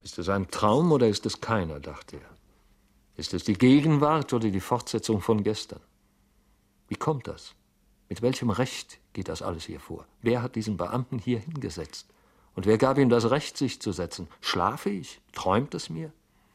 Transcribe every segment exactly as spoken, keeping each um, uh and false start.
Ist es ein Traum oder ist es keiner, dachte er. Ist es die Gegenwart oder die Fortsetzung von gestern? Wie kommt das? Mit welchem Recht geht das alles hier vor? Wer hat diesen Beamten hier hingesetzt? Und wer gab ihm das Recht, sich zu setzen? Schlafe ich? Träumt es mir?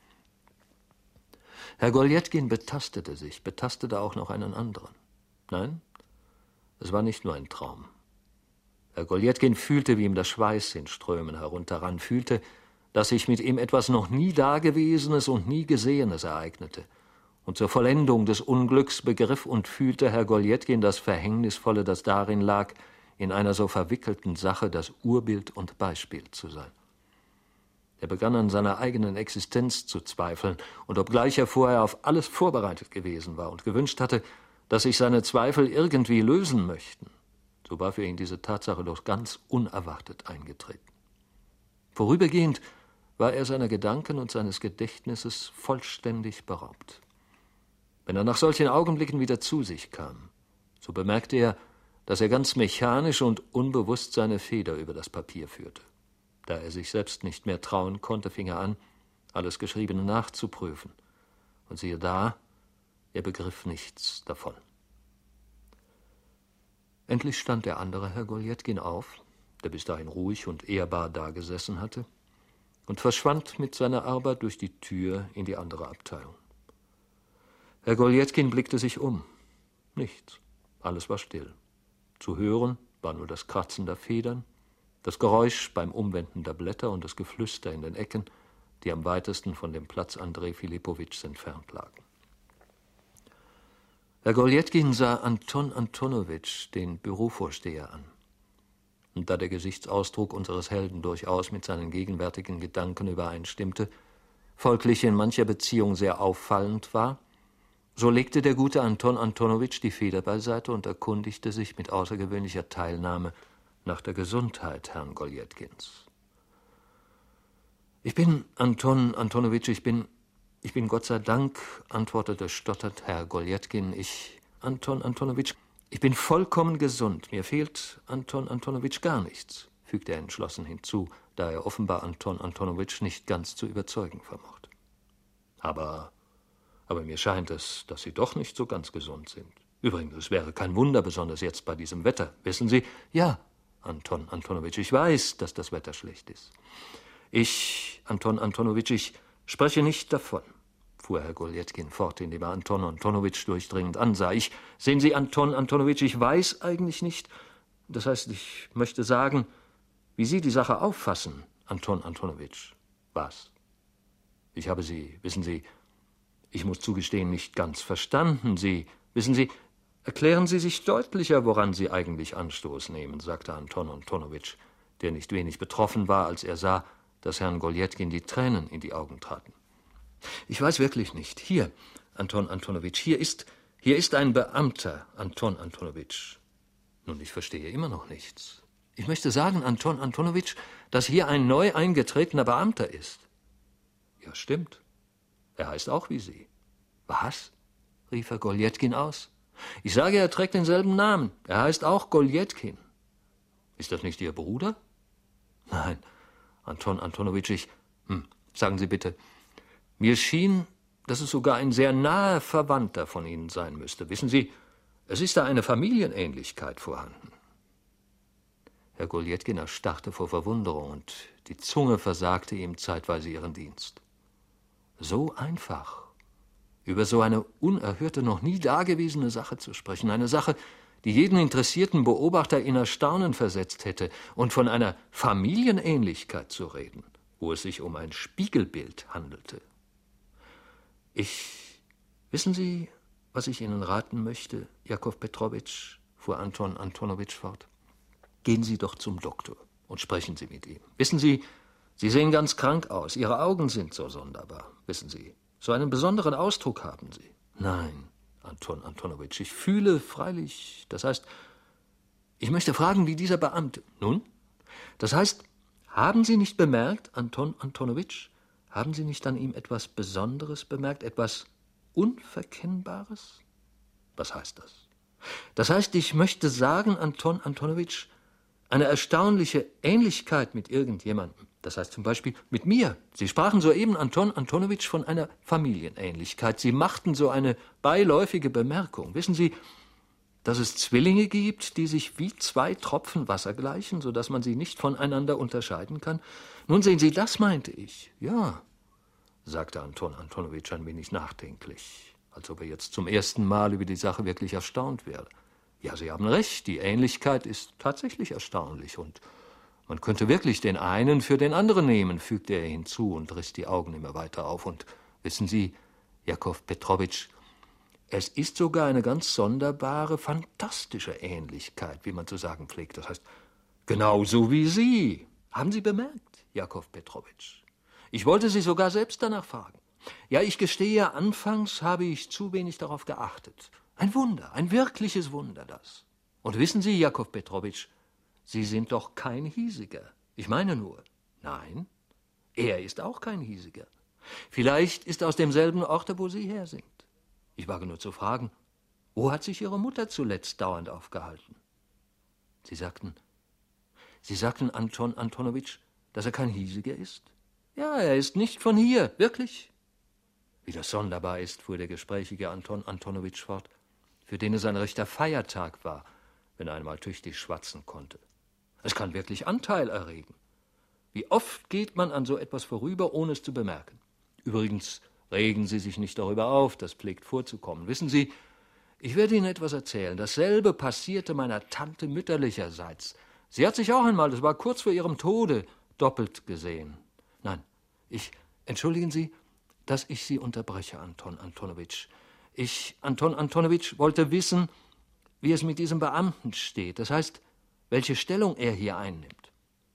Herr Goljatkin betastete sich, betastete auch noch einen anderen. Nein, es war nicht nur ein Traum. Herr Goljatkin fühlte, wie ihm der Schweiß in Strömen herunterrann, fühlte, dass sich mit ihm etwas noch nie Dagewesenes und nie Gesehenes ereignete. Und zur Vollendung des Unglücks begriff und fühlte Herr Goljatkin das Verhängnisvolle, das darin lag, in einer so verwickelten Sache das Urbild und Beispiel zu sein. Er begann an seiner eigenen Existenz zu zweifeln, und obgleich er vorher auf alles vorbereitet gewesen war und gewünscht hatte, dass sich seine Zweifel irgendwie lösen möchten, so war für ihn diese Tatsache doch ganz unerwartet eingetreten. Vorübergehend war er seiner Gedanken und seines Gedächtnisses vollständig beraubt. Wenn er nach solchen Augenblicken wieder zu sich kam, so bemerkte er, dass er ganz mechanisch und unbewusst seine Feder über das Papier führte. Da er sich selbst nicht mehr trauen konnte, fing er an, alles Geschriebene nachzuprüfen. Und siehe da, er begriff nichts davon. Endlich stand der andere Herr Goljatkin auf, der bis dahin ruhig und ehrbar dagesessen hatte, und verschwand mit seiner Arbeit durch die Tür in die andere Abteilung. Herr Goljatkin blickte sich um. Nichts. Alles war still. Zu hören war nur das Kratzen der Federn, das Geräusch beim Umwenden der Blätter und das Geflüster in den Ecken, die am weitesten von dem Platz Andrej Filipowitschs entfernt lagen. Herr Goljatkin sah Anton Antonowitsch, den Bürovorsteher, an. Und da der Gesichtsausdruck unseres Helden durchaus mit seinen gegenwärtigen Gedanken übereinstimmte, folglich in mancher Beziehung sehr auffallend war, so legte der gute Anton Antonowitsch die Feder beiseite und erkundigte sich mit außergewöhnlicher Teilnahme nach der Gesundheit Herrn Goljatkins. »Ich bin, Anton Antonowitsch, ich bin, ich bin Gott sei Dank«, antwortete stotternd Herr Goljatkin, »ich, Anton Antonowitsch, ich bin vollkommen gesund. Mir fehlt, Anton Antonowitsch, gar nichts«, fügte er entschlossen hinzu, da er offenbar Anton Antonowitsch nicht ganz zu überzeugen vermochte. »Aber, aber mir scheint es, dass Sie doch nicht so ganz gesund sind. Übrigens, es wäre kein Wunder, besonders jetzt bei diesem Wetter. Wissen Sie, ja, Anton Antonowitsch, ich weiß, dass das Wetter schlecht ist. Ich, Anton Antonowitsch, ich spreche nicht davon«, fuhr Herr Goljatkin fort, indem er Anton Antonowitsch durchdringend ansah. »Ich, sehen Sie, Anton Antonowitsch, ich weiß eigentlich nicht, das heißt, ich möchte sagen, wie Sie die Sache auffassen, Anton Antonowitsch.« »Was?« »Ich habe Sie, wissen Sie, ich muss zugestehen, nicht ganz verstanden. Sie, wissen Sie, erklären Sie sich deutlicher, woran Sie eigentlich Anstoß nehmen«, sagte Anton Antonowitsch, der nicht wenig betroffen war, als er sah, dass Herrn Goljatkin die Tränen in die Augen traten. »Ich weiß wirklich nicht. Hier, Anton Antonowitsch, hier ist, hier ist ein Beamter, Anton Antonowitsch.« »Nun, ich verstehe immer noch nichts. Ich möchte sagen, Anton Antonowitsch, dass hier ein neu eingetretener Beamter ist.« »Ja, stimmt. Er heißt auch wie Sie.« »Was?« rief Herr Goljatkin aus. »Ich sage, er trägt denselben Namen. Er heißt auch Goljatkin.« »Ist das nicht Ihr Bruder?« »Nein, Anton Antonowitsch, ich... Hm, sagen Sie bitte, mir schien, dass es sogar ein sehr naher Verwandter von Ihnen sein müsste. Wissen Sie, es ist da eine Familienähnlichkeit vorhanden.« Herr Goljatkin erstarrte vor Verwunderung und die Zunge versagte ihm zeitweise ihren Dienst. So einfach, über so eine unerhörte, noch nie dagewesene Sache zu sprechen, eine Sache, die jeden interessierten Beobachter in Erstaunen versetzt hätte, und von einer Familienähnlichkeit zu reden, wo es sich um ein Spiegelbild handelte. »Ich, wissen Sie, was ich Ihnen raten möchte, Jakow Petrowitsch«, fuhr Anton Antonowitsch fort. »Gehen Sie doch zum Doktor und sprechen Sie mit ihm. Wissen Sie, Sie sehen ganz krank aus, Ihre Augen sind so sonderbar, wissen Sie. So einen besonderen Ausdruck haben Sie.« »Nein, Anton Antonowitsch, ich fühle freilich, das heißt, ich möchte fragen, wie dieser Beamte...« »Nun, das heißt, haben Sie nicht bemerkt, Anton Antonowitsch, haben Sie nicht an ihm etwas Besonderes bemerkt, etwas Unverkennbares?« »Was heißt das?« »Das heißt, ich möchte sagen, Anton Antonowitsch, Eine erstaunliche Ähnlichkeit mit irgendjemandem. Das heißt zum Beispiel mit mir. Sie sprachen soeben, Anton Antonowitsch, von einer Familienähnlichkeit. Sie machten so eine beiläufige Bemerkung. Wissen Sie, dass es Zwillinge gibt, die sich wie zwei Tropfen Wasser gleichen, sodass man sie nicht voneinander unterscheiden kann? Nun sehen Sie, das meinte ich. Ja, sagte Anton Antonowitsch ein wenig nachdenklich, als ob er jetzt zum ersten Mal über die Sache wirklich erstaunt wäre. Ja, Sie haben recht, die Ähnlichkeit ist tatsächlich erstaunlich und man könnte wirklich den einen für den anderen nehmen, fügte er hinzu und riss die Augen immer weiter auf. Und wissen Sie, Jakow Petrowitsch, es ist sogar eine ganz sonderbare, fantastische Ähnlichkeit, wie man zu sagen pflegt. Das heißt, genauso wie Sie. Haben Sie bemerkt, Jakow Petrowitsch? Ich wollte Sie sogar selbst danach fragen. Ja, ich gestehe, anfangs habe ich zu wenig darauf geachtet. Ein Wunder, ein wirkliches Wunder, das. Und wissen Sie, Jakow Petrowitsch, Sie sind doch kein Hiesiger. Ich meine nur, nein, er ist auch kein Hiesiger. Vielleicht ist er aus demselben Orte, wo Sie her sind. Ich wage nur zu fragen, wo hat sich Ihre Mutter zuletzt dauernd aufgehalten? Sie sagten, Sie sagten Anton Antonowitsch, dass er kein Hiesiger ist? Ja, er ist nicht von hier, wirklich. Wie das sonderbar ist, fuhr der gesprächige Anton Antonowitsch fort, für den es ein rechter Feiertag war, wenn er einmal tüchtig schwatzen konnte. Es kann wirklich Anteil erregen. Wie oft geht man an so etwas vorüber, ohne es zu bemerken? Übrigens, regen Sie sich nicht darüber auf, das pflegt vorzukommen. Wissen Sie, ich werde Ihnen etwas erzählen. Dasselbe passierte meiner Tante mütterlicherseits. Sie hat sich auch einmal, das war kurz vor ihrem Tode, doppelt gesehen. Nein, ich, entschuldigen Sie, dass ich Sie unterbreche, Anton Antonowitsch. Ich, Anton Antonowitsch, wollte wissen, wie es mit diesem Beamten steht. Das heißt, welche Stellung er hier einnimmt.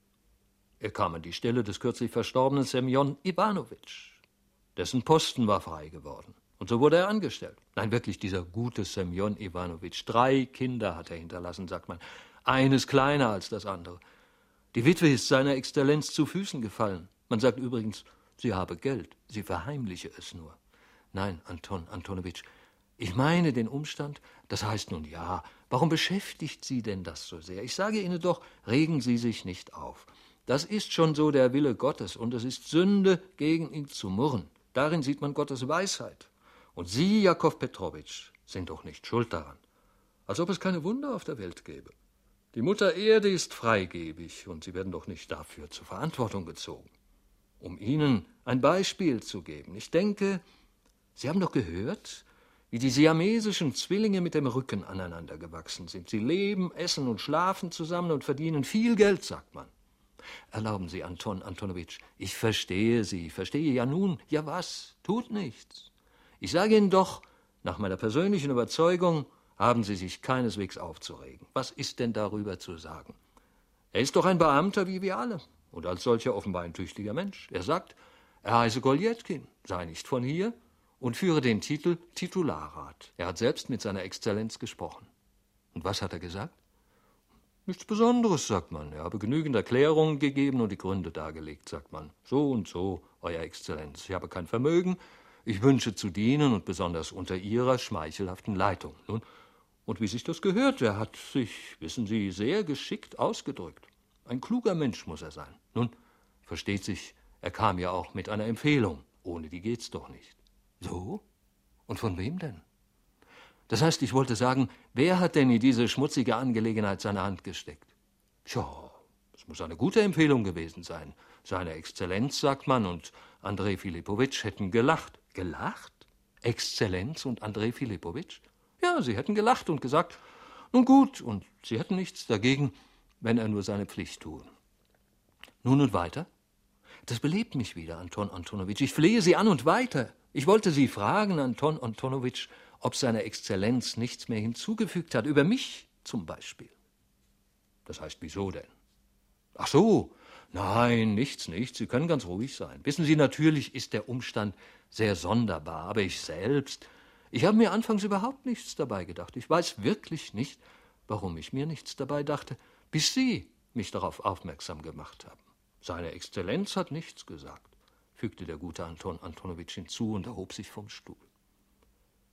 Er kam an die Stelle des kürzlich verstorbenen Semjon Iwanowitsch. Dessen Posten war frei geworden. Und so wurde er angestellt. Nein, wirklich, dieser gute Semjon Iwanowitsch. Drei Kinder hat er hinterlassen, sagt man. Eines kleiner als das andere. Die Witwe ist seiner Exzellenz zu Füßen gefallen. Man sagt übrigens, sie habe Geld. Sie verheimliche es nur. Nein, Anton Antonowitsch, ich meine den Umstand, das heißt nun ja, warum beschäftigt Sie denn das so sehr? Ich sage Ihnen doch, regen Sie sich nicht auf. Das ist schon so der Wille Gottes und es ist Sünde, gegen ihn zu murren. Darin sieht man Gottes Weisheit. Und Sie, Jakow Petrowitsch, sind doch nicht schuld daran. Als ob es keine Wunder auf der Welt gäbe. Die Mutter Erde ist freigebig und Sie werden doch nicht dafür zur Verantwortung gezogen. Um Ihnen ein Beispiel zu geben. Ich denke, Sie haben doch gehört, wie die siamesischen Zwillinge mit dem Rücken aneinander gewachsen sind. Sie leben, essen und schlafen zusammen und verdienen viel Geld, sagt man. Erlauben Sie, Anton Antonowitsch, ich verstehe Sie, verstehe ja nun, ja was, tut nichts. Ich sage Ihnen doch, nach meiner persönlichen Überzeugung haben Sie sich keineswegs aufzuregen. Was ist denn darüber zu sagen? Er ist doch ein Beamter wie wir alle und als solcher offenbar ein tüchtiger Mensch. Er sagt, er heiße Goljetkin, sei nicht von hier und führe den Titel Titularrat. Er hat selbst mit seiner Exzellenz gesprochen. Und was hat er gesagt? Nichts Besonderes, sagt man. Er habe genügend Erklärungen gegeben und die Gründe dargelegt, sagt man. So und so, Euer Exzellenz. Ich habe kein Vermögen. Ich wünsche zu dienen und besonders unter Ihrer schmeichelhaften Leitung. Nun, und wie sich das gehört, er hat sich, wissen Sie, sehr geschickt ausgedrückt. Ein kluger Mensch muss er sein. Nun, versteht sich, er kam ja auch mit einer Empfehlung. Ohne die geht's doch nicht. So? Und von wem denn? Das heißt, ich wollte sagen, wer hat denn in diese schmutzige Angelegenheit seine Hand gesteckt? Tja, es muss eine gute Empfehlung gewesen sein. Seine Exzellenz, sagt man, und Andrei Filipowitsch hätten gelacht. Gelacht? Exzellenz und Andrei Filipowitsch? Ja, sie hätten gelacht und gesagt, nun gut, und sie hätten nichts dagegen, wenn er nur seine Pflicht tue. Nun und weiter? Das belebt mich wieder, Anton Antonowitsch. Ich flehe Sie an und weiter. Ich wollte Sie fragen, Anton Antonowitsch, ob seine Exzellenz nichts mehr hinzugefügt hat, über mich zum Beispiel. Das heißt, wieso denn? Ach so, nein, nichts, nichts, Sie können ganz ruhig sein. Wissen Sie, natürlich ist der Umstand sehr sonderbar, aber ich selbst, ich habe mir anfangs überhaupt nichts dabei gedacht. Ich weiß wirklich nicht, warum ich mir nichts dabei dachte, bis Sie mich darauf aufmerksam gemacht haben. Seine Exzellenz hat nichts gesagt, fügte der gute Anton Antonowitsch hinzu und erhob sich vom Stuhl.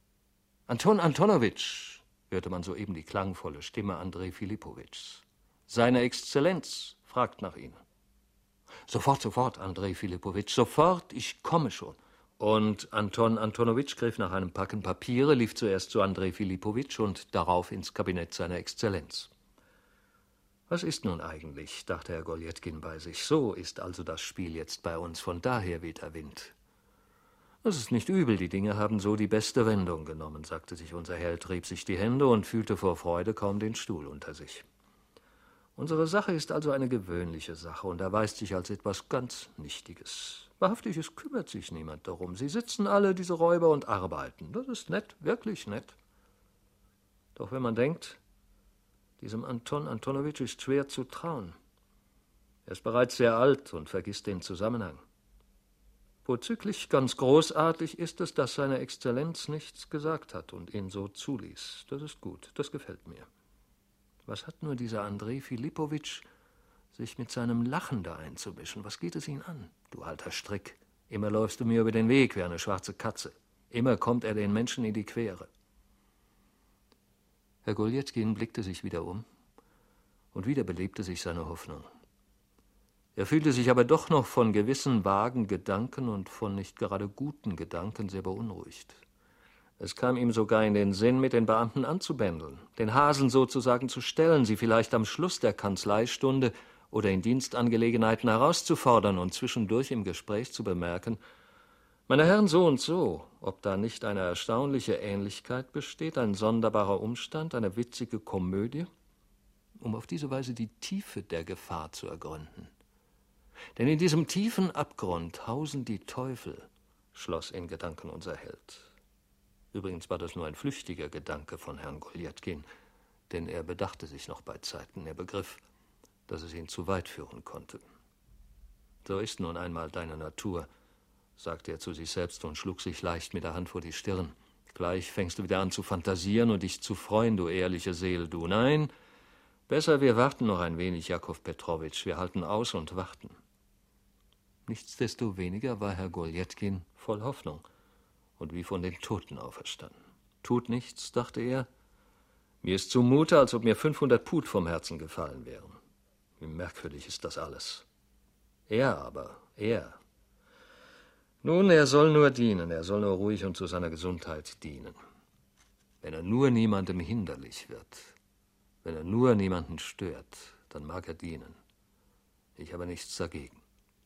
Anton Antonowitsch, hörte man soeben die klangvolle Stimme Andrei Filipowitschs. Seine Exzellenz fragt nach Ihnen. Sofort, sofort, Andrei Philippowitsch, sofort, ich komme schon. Und Anton Antonowitsch griff nach einem Packen Papiere, lief zuerst zu Andrei Philippowitsch und darauf ins Kabinett seiner Exzellenz. Was ist nun eigentlich, dachte Herr Goljetkin bei sich. So ist also das Spiel jetzt bei uns, von daher weht der Wind. Das ist nicht übel, die Dinge haben so die beste Wendung genommen, sagte sich unser Held, rieb sich die Hände und fühlte vor Freude kaum den Stuhl unter sich. Unsere Sache ist also eine gewöhnliche Sache und erweist sich als etwas ganz Nichtiges. Wahrhaftig, es kümmert sich niemand darum. Sie sitzen alle, diese Räuber, und arbeiten. Das ist nett, wirklich nett. Doch wenn man denkt, diesem Anton Antonowitsch ist schwer zu trauen. Er ist bereits sehr alt und vergisst den Zusammenhang. Vorzüglich, ganz großartig ist es, dass seine Exzellenz nichts gesagt hat und ihn so zuließ. Das ist gut, das gefällt mir. Was hat nur dieser Andrei Philippowitsch, sich mit seinem Lachen da einzumischen? Was geht es ihn an, du alter Strick? Immer läufst du mir über den Weg wie eine schwarze Katze. Immer kommt er den Menschen in die Quere. Herr Goljetkin blickte sich wieder um, und wieder belebte sich seine Hoffnung. Er fühlte sich aber doch noch von gewissen vagen Gedanken und von nicht gerade guten Gedanken sehr beunruhigt. Es kam ihm sogar in den Sinn, mit den Beamten anzubändeln, den Hasen sozusagen zu stellen, sie vielleicht am Schluss der Kanzleistunde oder in Dienstangelegenheiten herauszufordern und zwischendurch im Gespräch zu bemerken: Meine Herren, so und so, ob da nicht eine erstaunliche Ähnlichkeit besteht, ein sonderbarer Umstand, eine witzige Komödie, um auf diese Weise die Tiefe der Gefahr zu ergründen. Denn in diesem tiefen Abgrund hausen die Teufel, schloss in Gedanken unser Held. Übrigens war das nur ein flüchtiger Gedanke von Herrn Goljetkin, denn er bedachte sich noch bei Zeiten. Er begriff, dass es ihn zu weit führen konnte. So ist nun einmal deine Natur, sagte er zu sich selbst und schlug sich leicht mit der Hand vor die Stirn. Gleich fängst du wieder an zu fantasieren und dich zu freuen, du ehrliche Seele, du. Nein, besser, wir warten noch ein wenig, Jakow Petrowitsch, wir halten aus und warten. Nichtsdestoweniger war Herr Goljetkin voll Hoffnung und wie von den Toten auferstanden. Tut nichts, dachte er. Mir ist zumute, als ob mir fünfhundert Pud vom Herzen gefallen wären. Wie merkwürdig ist das alles. Er aber, er. Nun, er soll nur dienen, er soll nur ruhig und zu seiner Gesundheit dienen. Wenn er nur niemandem hinderlich wird, wenn er nur niemanden stört, dann mag er dienen. Ich habe nichts dagegen.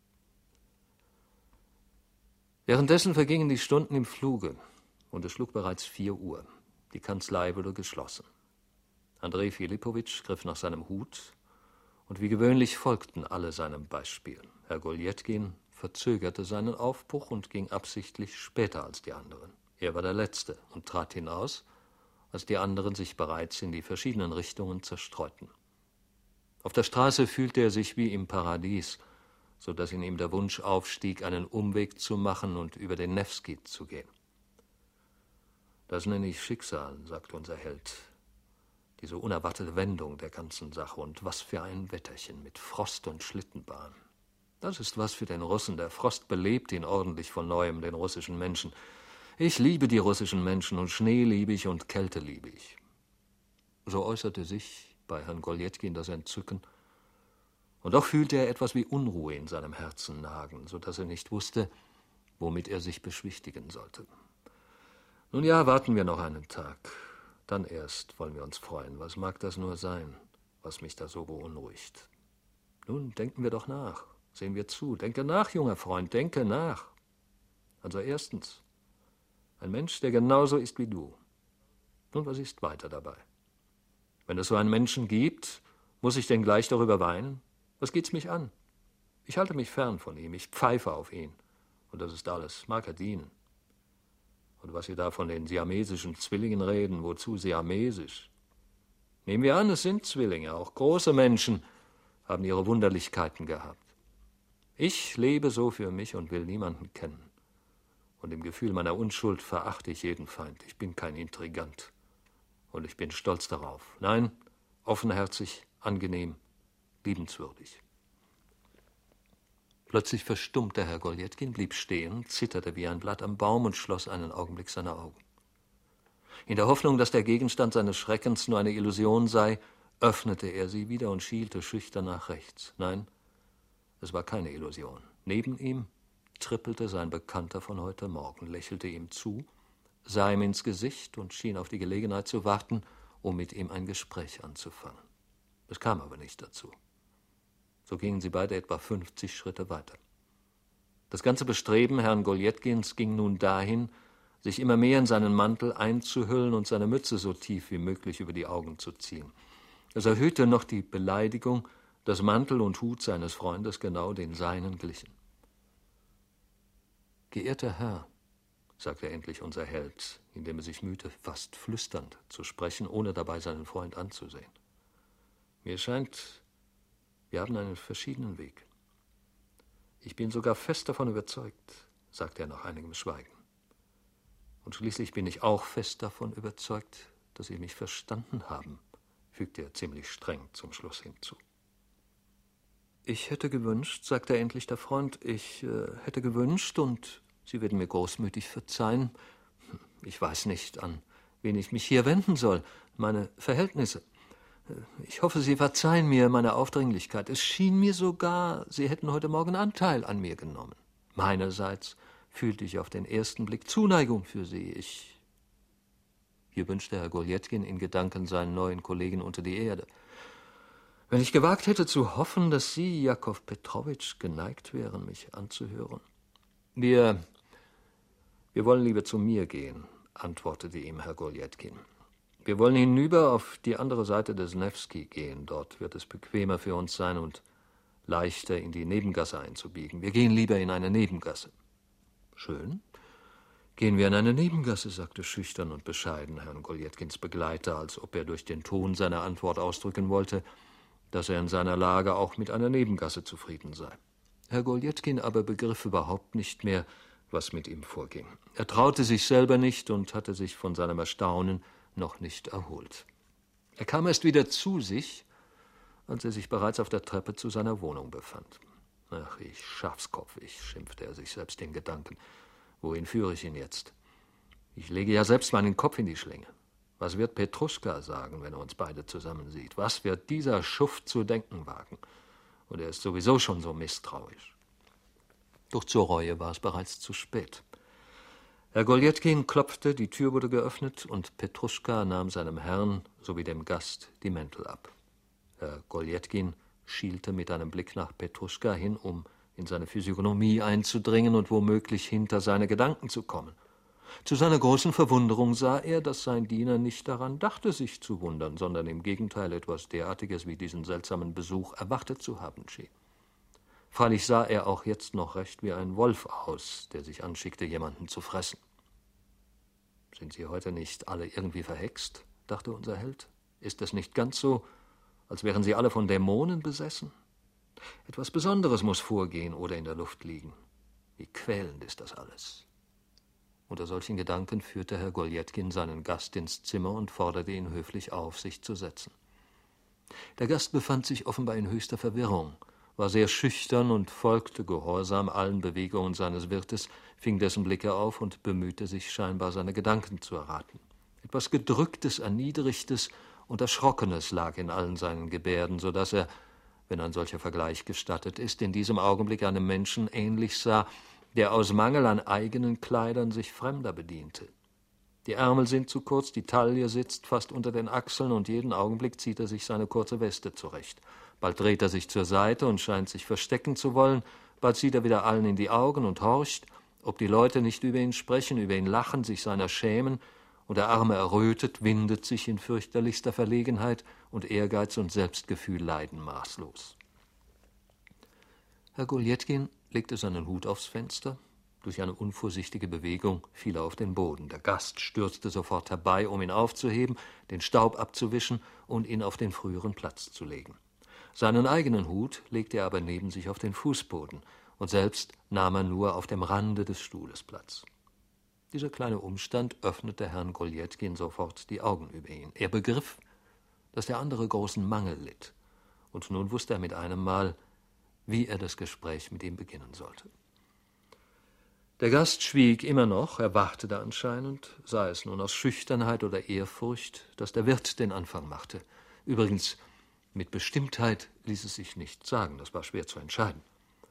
Währenddessen vergingen die Stunden im Fluge, und es schlug bereits vier Uhr. Die Kanzlei wurde geschlossen. Andrei Philippowitsch griff nach seinem Hut, und wie gewöhnlich folgten alle seinem Beispiel. Herr Goljetkin verzögerte seinen Aufbruch und ging absichtlich später als die anderen. Er war der Letzte und trat hinaus, als die anderen sich bereits in die verschiedenen Richtungen zerstreuten. Auf der Straße fühlte er sich wie im Paradies, so dass in ihm der Wunsch aufstieg, einen Umweg zu machen und über den Newski zu gehen. Das nenne ich Schicksal, sagte unser Held. Diese unerwartete Wendung der ganzen Sache, und was für ein Wetterchen mit Frost und Schlittenbahn. Das ist was für den Russen. Der Frost belebt ihn ordentlich von Neuem, den russischen Menschen. Ich liebe die russischen Menschen, und Schnee liebe ich und Kälte liebe ich. So äußerte sich bei Herrn Goljetkin das Entzücken, und doch fühlte er etwas wie Unruhe in seinem Herzen nagen, so dass er nicht wusste, womit er sich beschwichtigen sollte. Nun ja, warten wir noch einen Tag. Dann erst wollen wir uns freuen. Was mag das nur sein, was mich da so beunruhigt? Nun, denken wir doch nach. Sehen wir zu. Denke nach, junger Freund, denke nach. Also erstens, ein Mensch, der genauso ist wie du. Nun, was ist weiter dabei? Wenn es so einen Menschen gibt, muss ich denn gleich darüber weinen? Was geht's mich an? Ich halte mich fern von ihm, ich pfeife auf ihn. Und das ist alles. Mag er dienen. Und was Sie da von den siamesischen Zwillingen reden, wozu siamesisch? Nehmen wir an, es sind Zwillinge, auch große Menschen haben ihre Wunderlichkeiten gehabt. Ich lebe so für mich und will niemanden kennen. Und im Gefühl meiner Unschuld verachte ich jeden Feind. Ich bin kein Intrigant. Und ich bin stolz darauf. Nein, offenherzig, angenehm, liebenswürdig. Plötzlich verstummte Herr Goljetkin, blieb stehen, zitterte wie ein Blatt am Baum und schloss einen Augenblick seine Augen. In der Hoffnung, dass der Gegenstand seines Schreckens nur eine Illusion sei, öffnete er sie wieder und schielte schüchtern nach rechts. Nein, es war keine Illusion. Neben ihm trippelte sein Bekannter von heute Morgen, lächelte ihm zu, sah ihm ins Gesicht und schien auf die Gelegenheit zu warten, um mit ihm ein Gespräch anzufangen. Es kam aber nicht dazu. So gingen sie beide etwa fünfzig Schritte weiter. Das ganze Bestreben Herrn Goljetkins ging nun dahin, sich immer mehr in seinen Mantel einzuhüllen und seine Mütze so tief wie möglich über die Augen zu ziehen. Es erhöhte noch die Beleidigung, dass Mantel und Hut seines Freundes genau den seinen glichen. »Geehrter Herr«, sagte endlich unser Held, indem er sich mühte, fast flüsternd zu sprechen, ohne dabei seinen Freund anzusehen. »Mir scheint, wir haben einen verschiedenen Weg. Ich bin sogar fest davon überzeugt«, sagte er nach einigem Schweigen. »Und schließlich bin ich auch fest davon überzeugt, dass Sie mich verstanden haben«, fügte er ziemlich streng zum Schluss hinzu. »Ich hätte gewünscht«, sagte endlich der Freund, »ich äh, hätte gewünscht, und Sie werden mir großmütig verzeihen, ich weiß nicht, an wen ich mich hier wenden soll, meine Verhältnisse. Ich hoffe, Sie verzeihen mir meine Aufdringlichkeit. Es schien mir sogar, Sie hätten heute Morgen Anteil an mir genommen. Meinerseits fühlte ich auf den ersten Blick Zuneigung für Sie. Ich...« Hier wünschte Herr Goljetkin in Gedanken seinen neuen Kollegen unter die Erde. »Wenn ich gewagt hätte zu hoffen, dass Sie, Jakow Petrowitsch, geneigt wären, mich anzuhören.« Wir, wir wollen lieber zu mir gehen«, antwortete ihm Herr Goljetkin. »Wir wollen hinüber auf die andere Seite des Newski gehen. Dort wird es bequemer für uns sein und leichter in die Nebengasse einzubiegen. Wir gehen lieber in eine Nebengasse.« »Schön. Gehen wir in eine Nebengasse«, sagte schüchtern und bescheiden Herrn Goljetkins Begleiter, als ob er durch den Ton seiner Antwort ausdrücken wollte, dass er in seiner Lage auch mit einer Nebengasse zufrieden sei. Herr Goljetkin aber begriff überhaupt nicht mehr, was mit ihm vorging. Er traute sich selber nicht und hatte sich von seinem Erstaunen noch nicht erholt. Er kam erst wieder zu sich, als er sich bereits auf der Treppe zu seiner Wohnung befand. »Ach, ich Schafskopf, ich«, schimpfte er sich selbst in Gedanken. »Wohin führe ich ihn jetzt? Ich lege ja selbst meinen Kopf in die Schlinge. Was wird Petruschka sagen, wenn er uns beide zusammen sieht? Was wird dieser Schuft zu denken wagen? Und er ist sowieso schon so misstrauisch.« Doch zur Reue war es bereits zu spät. Herr Goljetkin klopfte, die Tür wurde geöffnet und Petruschka nahm seinem Herrn sowie dem Gast die Mäntel ab. Herr Goljetkin schielte mit einem Blick nach Petruschka hin, um in seine Physiognomie einzudringen und womöglich hinter seine Gedanken zu kommen. Zu seiner großen Verwunderung sah er, dass sein Diener nicht daran dachte, sich zu wundern, sondern im Gegenteil etwas derartiges wie diesen seltsamen Besuch erwartet zu haben schien. Freilich sah er auch jetzt noch recht wie ein Wolf aus, der sich anschickte, jemanden zu fressen. »Sind Sie heute nicht alle irgendwie verhext?«, dachte unser Held. »Ist es nicht ganz so, als wären Sie alle von Dämonen besessen? Etwas Besonderes muss vorgehen oder in der Luft liegen. Wie quälend ist das alles.« Unter solchen Gedanken führte Herr Goljetkin seinen Gast ins Zimmer und forderte ihn höflich auf, sich zu setzen. Der Gast befand sich offenbar in höchster Verwirrung, war sehr schüchtern und folgte gehorsam allen Bewegungen seines Wirtes, fing dessen Blicke auf und bemühte sich scheinbar, seine Gedanken zu erraten. Etwas Gedrücktes, Erniedrigtes und Erschrockenes lag in allen seinen Gebärden, so dass er, wenn ein solcher Vergleich gestattet ist, in diesem Augenblick einem Menschen ähnlich sah, der aus Mangel an eigenen Kleidern sich Fremder bediente. Die Ärmel sind zu kurz, die Taille sitzt fast unter den Achseln und jeden Augenblick zieht er sich seine kurze Weste zurecht. Bald dreht er sich zur Seite und scheint sich verstecken zu wollen, bald sieht er wieder allen in die Augen und horcht, ob die Leute nicht über ihn sprechen, über ihn lachen, sich seiner schämen, und der Arme errötet, windet sich in fürchterlichster Verlegenheit, und Ehrgeiz und Selbstgefühl leiden maßlos. Herr Goljetkin legte seinen Hut aufs Fenster. Durch eine unvorsichtige Bewegung fiel er auf den Boden. Der Gast stürzte sofort herbei, um ihn aufzuheben, den Staub abzuwischen und ihn auf den früheren Platz zu legen. Seinen eigenen Hut legte er aber neben sich auf den Fußboden, und selbst nahm er nur auf dem Rande des Stuhles Platz. Dieser kleine Umstand öffnete Herrn Goljetkin sofort die Augen über ihn. Er begriff, dass der andere großen Mangel litt, und nun wusste er mit einem Mal, wie er das Gespräch mit ihm beginnen sollte. Der Gast schwieg immer noch, er wartete anscheinend, sei es nun aus Schüchternheit oder Ehrfurcht, dass der Wirt den Anfang machte. Übrigens Mit Bestimmtheit ließ es sich nicht sagen, das war schwer zu entscheiden.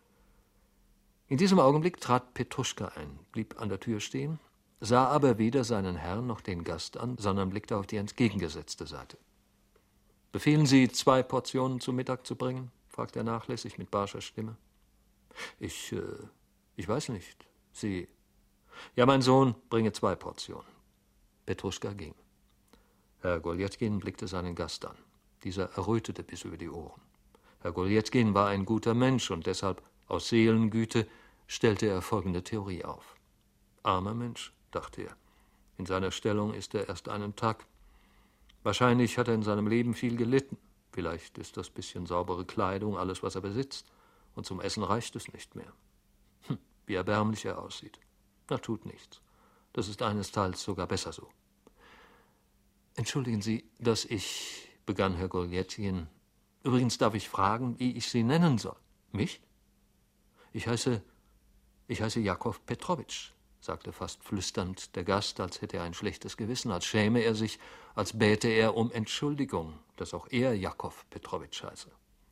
In diesem Augenblick trat Petruschka ein, blieb an der Tür stehen, sah aber weder seinen Herrn noch den Gast an, sondern blickte auf die entgegengesetzte Seite. »Befehlen Sie, zwei Portionen zu Mittag zu bringen?« fragte er nachlässig mit barscher Stimme. »Ich, äh, ich weiß nicht. Sie...« »Ja, mein Sohn, bringe zwei Portionen.« Petruschka ging. Herr Goljetkin blickte seinen Gast an. Dieser errötete bis über die Ohren. Herr Goljetkin war ein guter Mensch und deshalb, aus Seelengüte, stellte er folgende Theorie auf. »Armer Mensch«, dachte er, »in seiner Stellung ist er erst einen Tag. Wahrscheinlich hat er in seinem Leben viel gelitten. Vielleicht ist das bisschen saubere Kleidung alles, was er besitzt. Und zum Essen reicht es nicht mehr. Hm, wie erbärmlich er aussieht. Na, tut nichts. Das ist einesteils sogar besser so.« »Entschuldigen Sie, dass ich«, begann Herr Goljetkin. »Übrigens darf ich fragen, wie ich Sie nennen soll?« »Mich? Ich heiße, ich heiße Jakow Petrowitsch«, sagte fast flüsternd der Gast, als hätte er ein schlechtes Gewissen, als schäme er sich, als bäte er um Entschuldigung, dass auch er Jakow Petrowitsch heiße.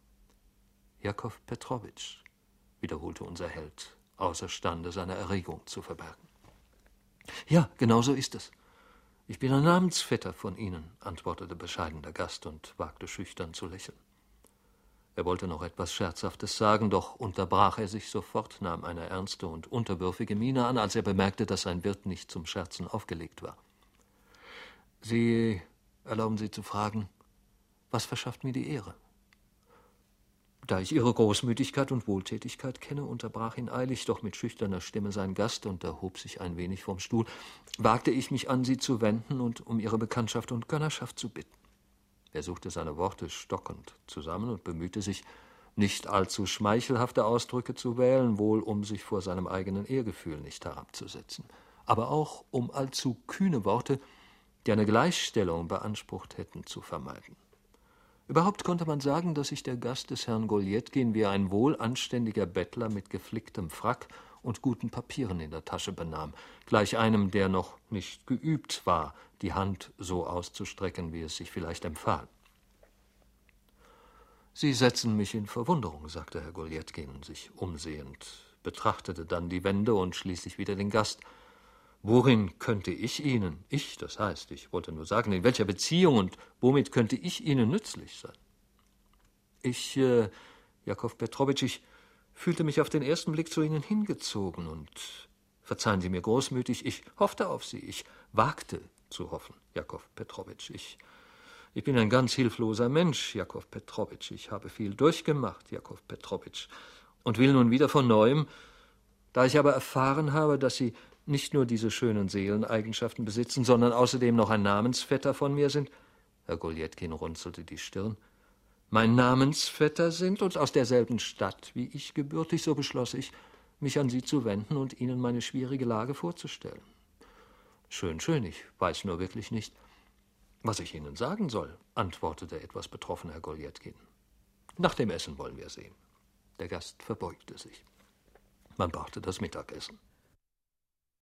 »Jakow Petrowitsch«, wiederholte unser Held, außerstande seine Erregung zu verbergen. »Ja, genau so ist es. Ich bin ein Namensvetter von Ihnen«, antwortete bescheiden der Gast und wagte schüchtern zu lächeln. Er wollte noch etwas Scherzhaftes sagen, doch unterbrach er sich sofort, nahm eine ernste und unterwürfige Miene an, als er bemerkte, dass sein Wirt nicht zum Scherzen aufgelegt war. »Sie, erlauben Sie zu fragen, was verschafft mir die Ehre?« »Da ich Ihre Großmütigkeit und Wohltätigkeit kenne«, unterbrach ihn eilig, doch mit schüchterner Stimme sein Gast und erhob sich ein wenig vom Stuhl, »wagte ich mich an Sie zu wenden und um Ihre Bekanntschaft und Gönnerschaft zu bitten.« Er suchte seine Worte stockend zusammen und bemühte sich, nicht allzu schmeichelhafte Ausdrücke zu wählen, wohl um sich vor seinem eigenen Ehrgefühl nicht herabzusetzen, aber auch um allzu kühne Worte, die eine Gleichstellung beansprucht hätten, zu vermeiden. Überhaupt konnte man sagen, dass sich der Gast des Herrn Goljetkin wie ein wohlanständiger Bettler mit geflicktem Frack und guten Papieren in der Tasche benahm, gleich einem, der noch nicht geübt war, die Hand so auszustrecken, wie es sich vielleicht empfahl. »Sie setzen mich in Verwunderung«, sagte Herr Goljetkin, sich umsehend, betrachtete dann die Wände und schließlich wieder den Gast. »Worin könnte ich Ihnen, ich, das heißt, ich wollte nur sagen, in welcher Beziehung und womit könnte ich Ihnen nützlich sein?« »Ich, äh, Jakow Petrowitsch, ich fühlte mich auf den ersten Blick zu Ihnen hingezogen und, verzeihen Sie mir großmütig, ich hoffte auf Sie, ich wagte zu hoffen, Jakow Petrowitsch. Ich, ich bin ein ganz hilfloser Mensch, Jakow Petrowitsch. Ich habe viel durchgemacht, Jakow Petrowitsch, und will nun wieder von Neuem. Da ich aber erfahren habe, dass Sie nicht nur diese schönen Seeleneigenschaften besitzen, sondern außerdem noch ein Namensvetter von mir sind«, Herr Goljetkin runzelte die Stirn, »mein Namensvetter sind und aus derselben Stadt wie ich gebürtig, so beschloss ich, mich an Sie zu wenden und Ihnen meine schwierige Lage vorzustellen.« »Schön, schön, ich weiß nur wirklich nicht, was ich Ihnen sagen soll«, antwortete etwas betroffen Herr Goljetkin. »Nach dem Essen wollen wir sehen.« Der Gast verbeugte sich. Man brachte das Mittagessen.